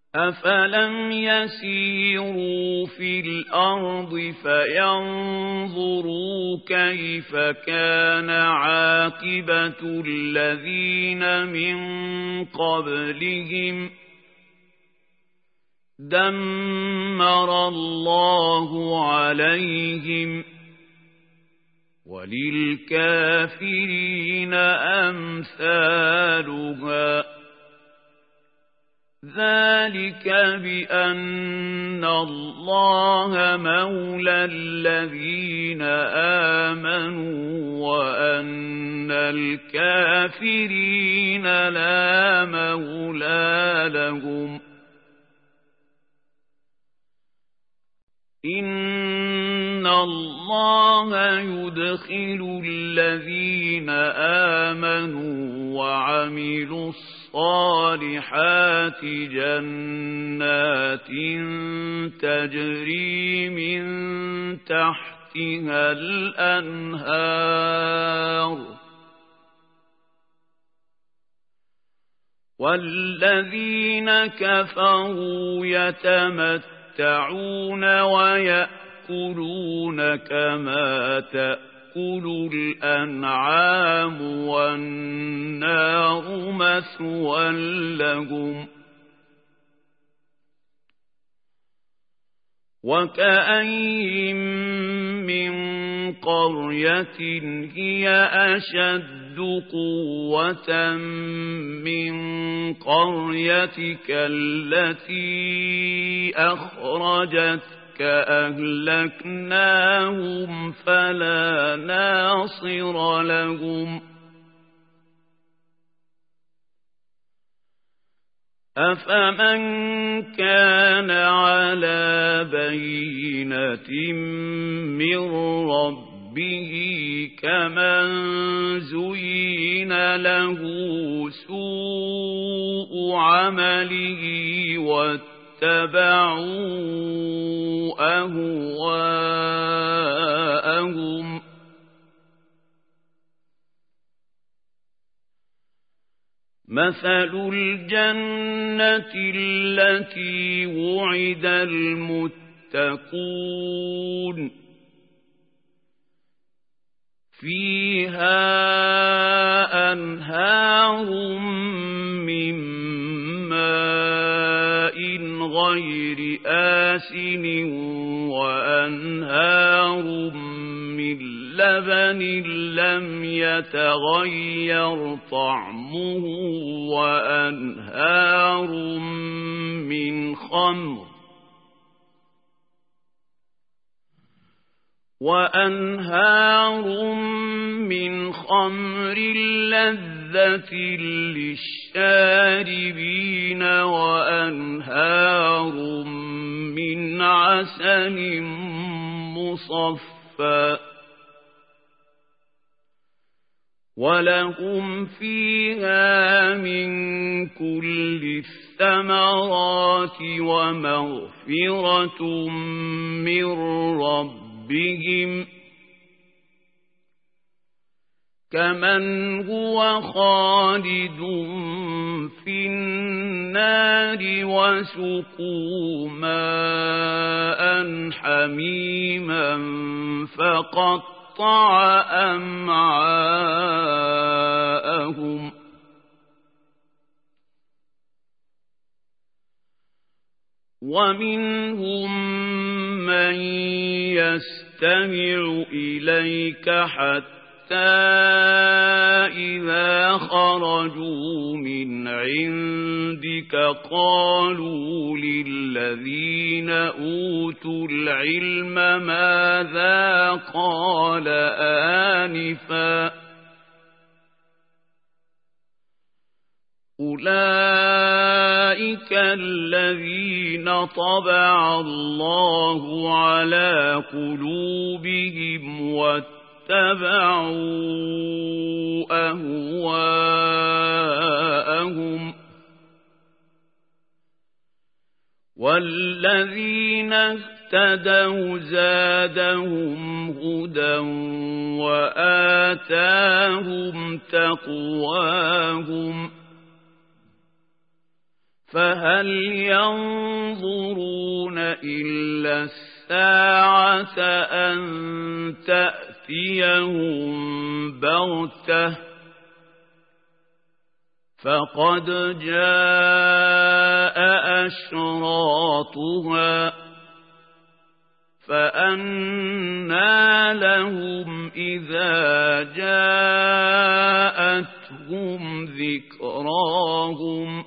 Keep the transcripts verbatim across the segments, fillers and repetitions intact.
أفلم يسيروا في الأرض فينظروا كيف كان عاقبة الذين من قبلهم دمر الله عليهم وللكافرين أمثالها ذلك بأن الله مولى الذين آمنوا وأن الكافرين لا مولى لهم إن الله يدخل الذين آمنوا وعملوا الصالحات جنات تجري من تحتها الأنهار والذين كفروا يتمتعون يتمتعون ويأكلون كما تأكل الأنعام والنار مثوى لهم وكأين من قرية هي أشد قوة من قريتك التي أخرجتك أهلكناهم فلا ناصر لهم أفمن كان على بينة من ربه كمن زين له سوء عمله واتبعوا أهواءهم مثل الجنة التي وعد المتقون فيها أنهار من ماء غير آسن وأنهار من لبن لم يتغير طعمه وأنهار من خمر وأنهار من خمر لذة للشاربين وأنهار من عسل مصفى ولهم فيها من كل الثمرات ومغفرة من ربهم كمن هو خالد في النار وسقوا ماء حميما فقطع أمعاءهم ومنهم من يستمع إليك حتى إذا خرجوا من عندك قالوا للذين أوتوا العلم ماذا قال آنفا أولئك الذين طبع الله على قلوبهم واتبعوا أهواءهم والذين اهتدوا زادهم هدى وآتاهم تقواهم فهل ينظرون إلا الساعة أن تأتيهم بغتة فقد جاء أشراطها فأنى لهم إذا جاءتهم ذكراهم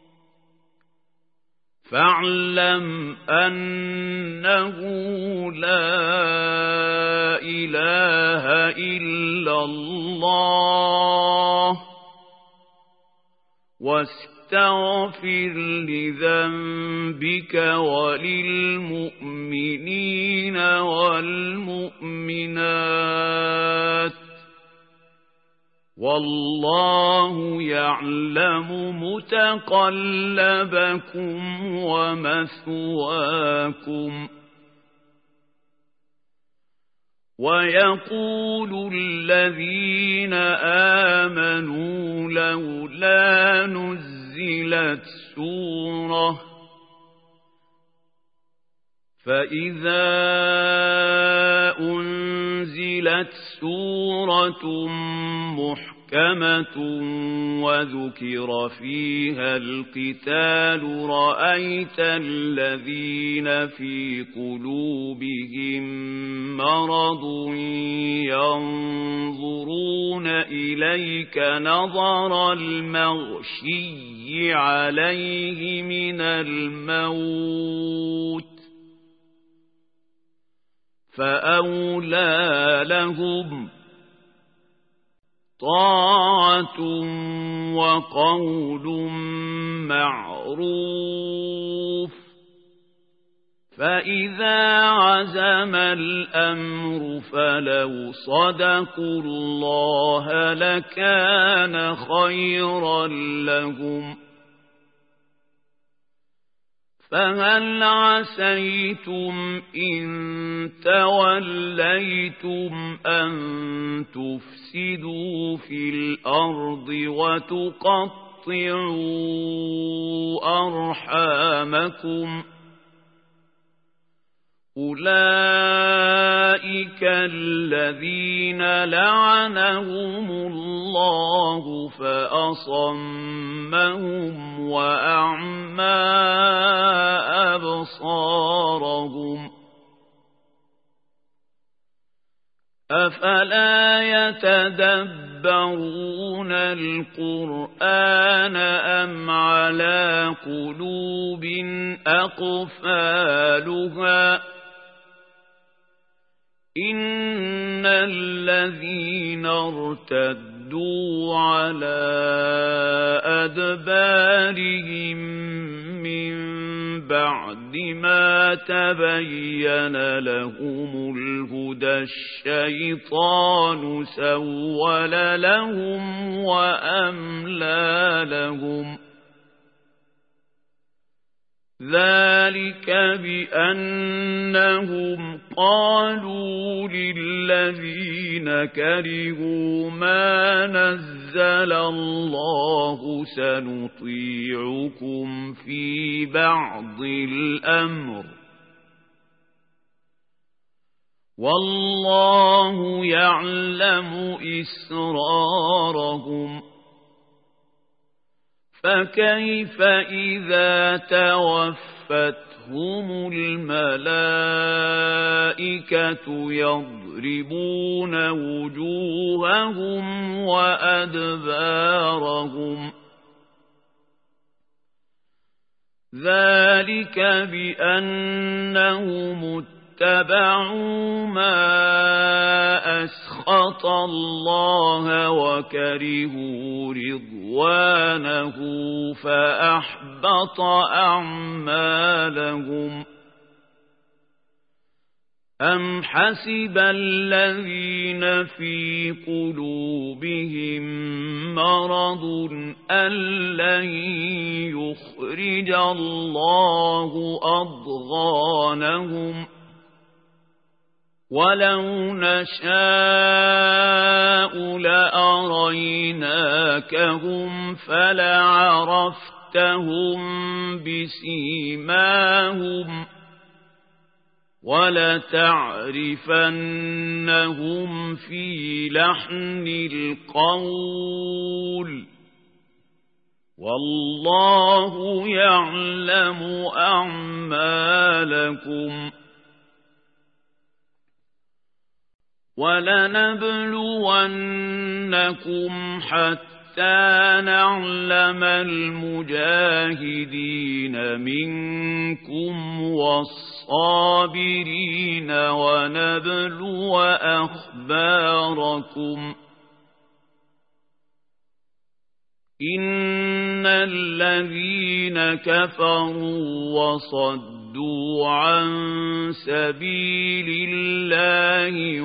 فاعلم أنه لا إله إلا الله واستغفر لذنبك وللمؤمنين والمؤمنات والله يعلم متقلبكم ومثواكم ويقول الذين آمنوا لولا نزلت سورة فإذا أنزلت سورة محكمة وذكر فيها القتال رأيت الذين في قلوبهم مرض ينظرون إليك نظر المغشي عليه من الموت فأولى لهم طاعة وقول معروف فإذا عزم الأمر فلو صدقوا الله لكان خيرا لهم فهل عسيتم إن توليتم أن تفسدوا في الأرض وتقطعوا أرحامكم أولئك الذين لعنهم الله فأصمهم وأعمى أبصارهم أفلا يتدبرون القرآن أم على قلوب أقفالها إن الذين ارتدوا على أدبارهم من بعد ما تبين لهم الهدى الشيطان سول لهم وأملى لهم ذلك بأنهم قالوا للذين كرهوا ما نزل الله سنطيعكم في بعض الأمر والله يعلم إسرارهم فكيف إذا توفتهم الملائكة يضربون وجوههم وأدبارهم ذلك بأنهم اتبعوا ما أسخط الله وكرهوا رضوانه فأحبط أعمالهم أم حسب الذين في قلوبهم مرض أن لن يخرج الله أضغانهم ولو نشاء لأريناكهم فلعرفتهم عرفتهم بسيماهم ولتعرفنهم في لحن القول والله يعلم أعمالكم ولنبلونكم حتى نعلم المجاهدين منكم والصابرين ونبلو أخباركم إن الذين كفروا وصدوا عن سبيل الله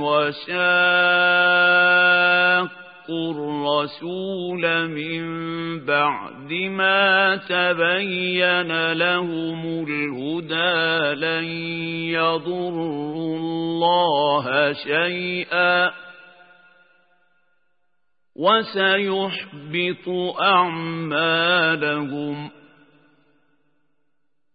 وشاقوا الرسول من بعد ما تبين لهم الهدى لن يضروا الله شيئا وسيحبط أعمالهم